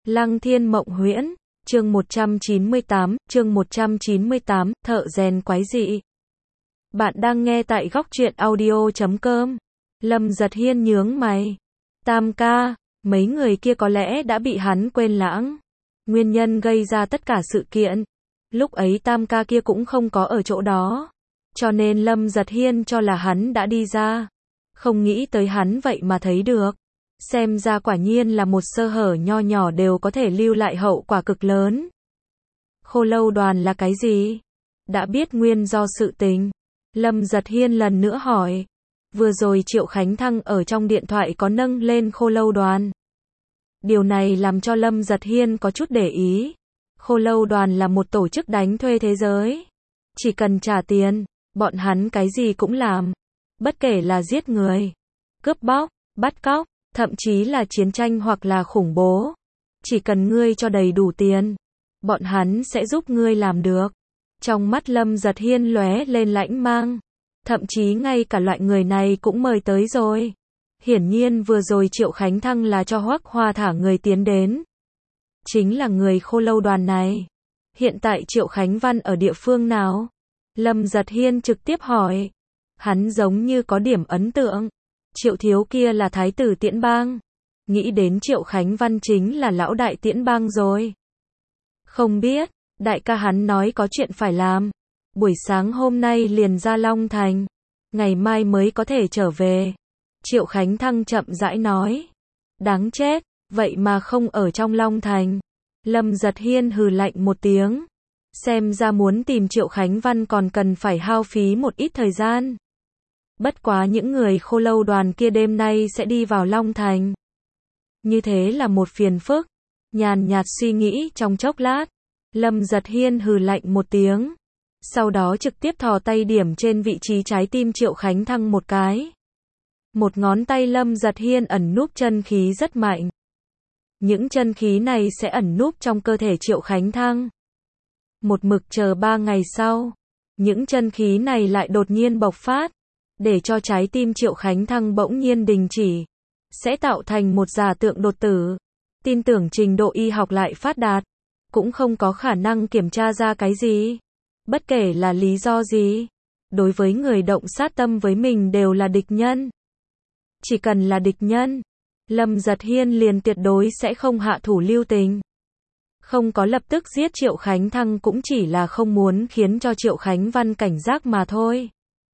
Lăng Thiên Mộng Huyễn, chương 198, thợ rèn quái dị. Bạn đang nghe tại góc truyện audio.com. Lâm Giật Hiên nhướng mày. Tam ca, mấy người kia có lẽ đã bị hắn quên lãng. Nguyên nhân gây ra tất cả sự kiện. Lúc ấy tam ca kia cũng không có ở chỗ đó. Cho nên Lâm Giật Hiên cho là hắn đã đi ra. Không nghĩ tới hắn vậy mà thấy được. Xem ra quả nhiên là một sơ hở nho nhỏ đều có thể lưu lại hậu quả cực lớn. Khô lâu đoàn là cái gì? Đã biết nguyên do sự tình. Lâm Giật Hiên lần nữa hỏi. Vừa rồi Triệu Khánh Thăng ở trong điện thoại có nâng lên khô lâu đoàn. Điều này làm cho Lâm Giật Hiên có chút để ý. Khô lâu đoàn là một tổ chức đánh thuê thế giới. Chỉ cần trả tiền, bọn hắn cái gì cũng làm. Bất kể là giết người, cướp bóc, bắt cóc, thậm chí là chiến tranh hoặc là khủng bố. Chỉ cần ngươi cho đầy đủ tiền, bọn hắn sẽ giúp ngươi làm được. Trong mắt Lâm Giật Hiên lóe lên lãnh mang. Thậm chí ngay cả loại người này cũng mời tới rồi. Hiển nhiên vừa rồi Triệu Khánh Thăng là cho Hoắc Hoa thả người tiến đến. Chính là người khô lâu đoàn này. Hiện tại Triệu Khánh Văn ở địa phương nào? Lâm Giật Hiên trực tiếp hỏi. Hắn giống như có điểm ấn tượng. Triệu thiếu kia là thái tử Tiễn Bang. Nghĩ đến Triệu Khánh Văn chính là lão đại Tiễn Bang rồi. Không biết, đại ca hắn nói có chuyện phải làm. Buổi sáng hôm nay liền ra Long Thành. Ngày mai mới có thể trở về. Triệu Khánh Thăng chậm rãi nói. Đáng chết, vậy mà không ở trong Long Thành. Lâm Giật Hiên hừ lạnh một tiếng. Xem ra muốn tìm Triệu Khánh Văn còn cần phải hao phí một ít thời gian. Bất quá những người khô lâu đoàn kia đêm nay sẽ đi vào Long Thành. Như thế là một phiền phức. Nhàn nhạt suy nghĩ trong chốc lát. Lâm Giật Hiên hừ lạnh một tiếng. Sau đó trực tiếp thò tay điểm trên vị trí trái tim Triệu Khánh Thăng một cái. Một ngón tay Lâm Giật Hiên ẩn núp chân khí rất mạnh. Những chân khí này sẽ ẩn núp trong cơ thể Triệu Khánh Thăng. Một mực chờ 3 ngày sau. Những chân khí này lại đột nhiên bộc phát. Để cho trái tim Triệu Khánh Thăng bỗng nhiên đình chỉ. Sẽ tạo thành một giả tượng đột tử. Tin tưởng trình độ y học lại phát đạt. Cũng không có khả năng kiểm tra ra cái gì. Bất kể là lý do gì. Đối với người động sát tâm với mình đều là địch nhân. Chỉ cần là địch nhân, Lâm Giật Hiên liền tuyệt đối sẽ không hạ thủ lưu tình. Không có lập tức giết Triệu Khánh Thăng cũng chỉ là không muốn khiến cho Triệu Khánh Văn cảnh giác mà thôi.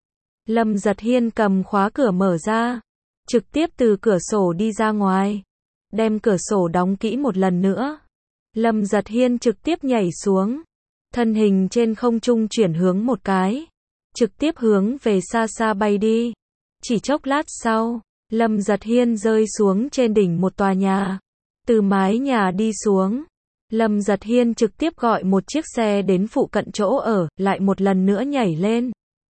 Lâm Giật Hiên cầm khóa cửa mở ra, trực tiếp từ cửa sổ đi ra ngoài, đem cửa sổ đóng kỹ một lần nữa. Lâm Giật Hiên trực tiếp nhảy xuống, thân hình trên không trung chuyển hướng một cái, trực tiếp hướng về xa xa bay đi. Chỉ chốc lát sau, Lâm Giật Hiên rơi xuống trên đỉnh một tòa nhà. Từ mái nhà đi xuống, Lâm Giật Hiên trực tiếp gọi một chiếc xe đến phụ cận chỗ ở, lại một lần nữa nhảy lên.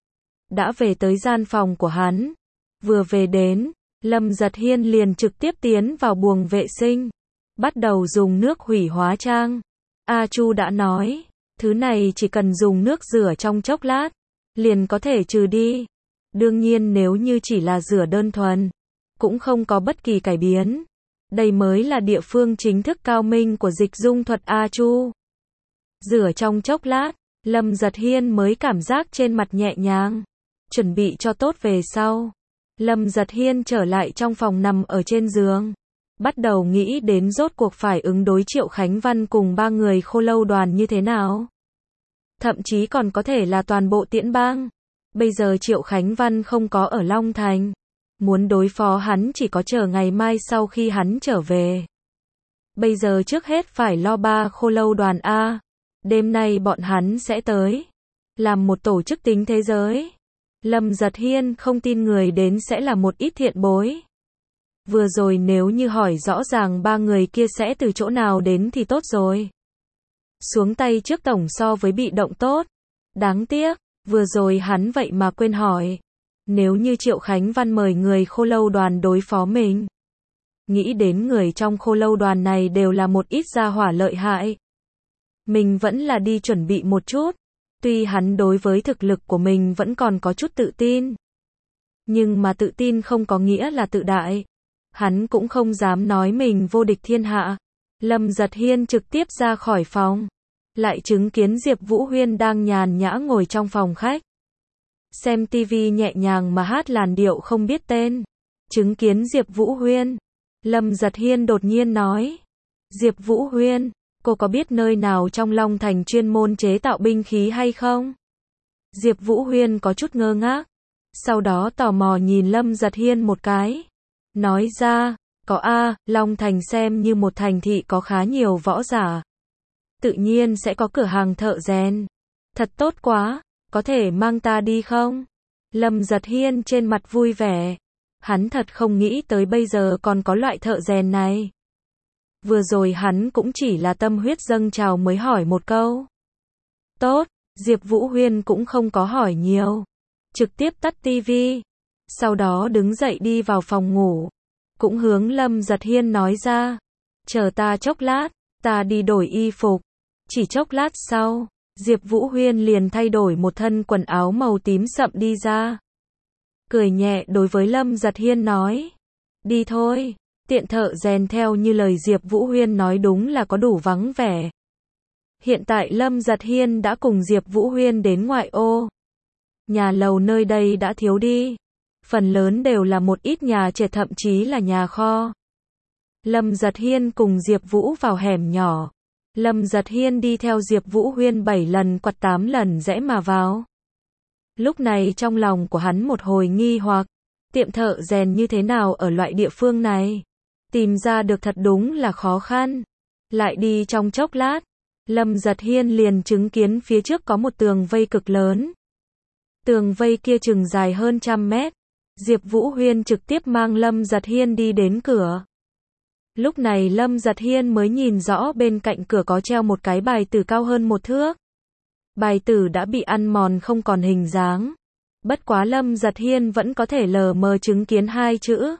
Đã về tới gian phòng của hắn. Vừa về đến, Lâm Giật Hiên liền trực tiếp tiến vào buồng vệ sinh. Bắt đầu dùng nước hủy hóa trang. A Chu đã nói, thứ này chỉ cần dùng nước rửa trong chốc lát, liền có thể trừ đi. Đương nhiên nếu như chỉ là rửa đơn thuần, cũng không có bất kỳ cải biến. Đây mới là địa phương chính thức cao minh của dịch dung thuật A Chu. Rửa trong chốc lát, Lâm Giật Hiên mới cảm giác trên mặt nhẹ nhàng. Chuẩn bị cho tốt về sau. Lâm Giật Hiên trở lại trong phòng nằm ở trên giường. Bắt đầu nghĩ đến rốt cuộc phải ứng đối Triệu Khánh Văn cùng 3 người khô lâu đoàn như thế nào. Thậm chí còn có thể là toàn bộ Tiễn Bang. Bây giờ Triệu Khánh Văn không có ở Long Thành. Muốn đối phó hắn chỉ có chờ ngày mai sau khi hắn trở về. Bây giờ trước hết phải lo 3 khô lâu đoàn A. Đêm nay bọn hắn sẽ tới. Làm một tổ chức tính thế giới. Lâm Giật Hiên không tin người đến sẽ là một ít thiện bối. Vừa rồi nếu như hỏi rõ ràng 3 người kia sẽ từ chỗ nào đến thì tốt rồi. Xuống tay trước tổng so với bị động tốt. Đáng tiếc, vừa rồi hắn vậy mà quên hỏi. Nếu như Triệu Khánh Văn mời người khô lâu đoàn đối phó mình. Nghĩ đến người trong khô lâu đoàn này đều là một ít gia hỏa lợi hại. Mình vẫn là đi chuẩn bị một chút. Tuy hắn đối với thực lực của mình vẫn còn có chút tự tin. Nhưng mà tự tin không có nghĩa là tự đại. Hắn cũng không dám nói mình vô địch thiên hạ. Lâm Giật Hiên trực tiếp ra khỏi phòng. Lại chứng kiến Diệp Vũ Huyên đang nhàn nhã ngồi trong phòng khách. Xem tivi nhẹ nhàng mà hát làn điệu không biết tên. Chứng kiến Diệp Vũ Huyên. Lâm Giật Hiên đột nhiên nói. Diệp Vũ Huyên, cô có biết nơi nào trong Long Thành chuyên môn chế tạo binh khí hay không? Diệp Vũ Huyên có chút ngơ ngác. Sau đó tò mò nhìn Lâm Giật Hiên một cái. Nói ra, có a, Long Thành xem như một thành thị có khá nhiều võ giả. Tự nhiên sẽ có cửa hàng thợ rèn. Thật tốt quá, có thể mang ta đi không? Lâm Giật Hiên trên mặt vui vẻ. Hắn thật không nghĩ tới bây giờ còn có loại thợ rèn này. Vừa rồi hắn cũng chỉ là tâm huyết dâng trào mới hỏi một câu. Tốt, Diệp Vũ Huyên cũng không có hỏi nhiều. Trực tiếp tắt tivi. Sau đó đứng dậy đi vào phòng ngủ. Cũng hướng Lâm Giật Hiên nói ra. Chờ ta chốc lát, ta đi đổi y phục. Chỉ chốc lát sau, Diệp Vũ Huyên liền thay đổi một thân quần áo màu tím sậm đi ra. Cười nhẹ đối với Lâm Giật Hiên nói. Đi thôi, tiệm thợ rèn theo như lời Diệp Vũ Huyên nói đúng là có đủ vắng vẻ. Hiện tại Lâm Giật Hiên đã cùng Diệp Vũ Huyên đến ngoại ô. Nhà lầu nơi đây đã thiếu đi. Phần lớn đều là một ít nhà trệt thậm chí là nhà kho. Lâm Giật Hiên cùng Diệp Vũ vào hẻm nhỏ. Lâm Giật Hiên đi theo Diệp Vũ Huyên 7 lần quặt 8 lần rẽ mà vào. Lúc này trong lòng của hắn một hồi nghi hoặc, tiệm thợ rèn như thế nào ở loại địa phương này? Tìm ra được thật đúng là khó khăn. Lại đi trong chốc lát, Lâm Giật Hiên liền chứng kiến phía trước có một tường vây cực lớn. Tường vây kia chừng dài hơn 100 mét. Diệp Vũ Huyên trực tiếp mang Lâm Giật Hiên đi đến cửa. Lúc này Lâm Giật Hiên mới nhìn rõ bên cạnh cửa có treo một cái bài tử cao hơn 1 thước. Bài tử đã bị ăn mòn không còn hình dáng. Bất quá Lâm Giật Hiên vẫn có thể lờ mờ chứng kiến 2 chữ.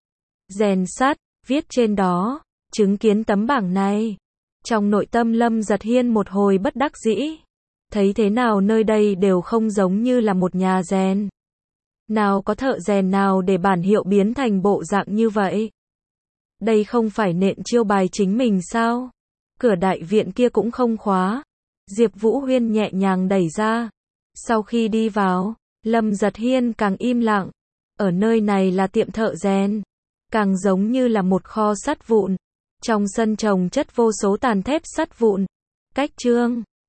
Rèn sắt, viết trên đó. Chứng kiến tấm bảng này. Trong nội tâm Lâm Giật Hiên một hồi bất đắc dĩ. Thấy thế nào nơi đây đều không giống như là một nhà rèn. Nào có thợ rèn nào để bản hiệu biến thành bộ dạng như vậy? Đây không phải nện chiêu bài chính mình sao? Cửa đại viện kia cũng không khóa. Diệp Vũ Huyên nhẹ nhàng đẩy ra. Sau khi đi vào, Lâm Giật Hiên càng im lặng. Ở nơi này là tiệm thợ rèn. Càng giống như là một kho sắt vụn. Trong sân trồng chất vô số tàn thép sắt vụn. Cách chương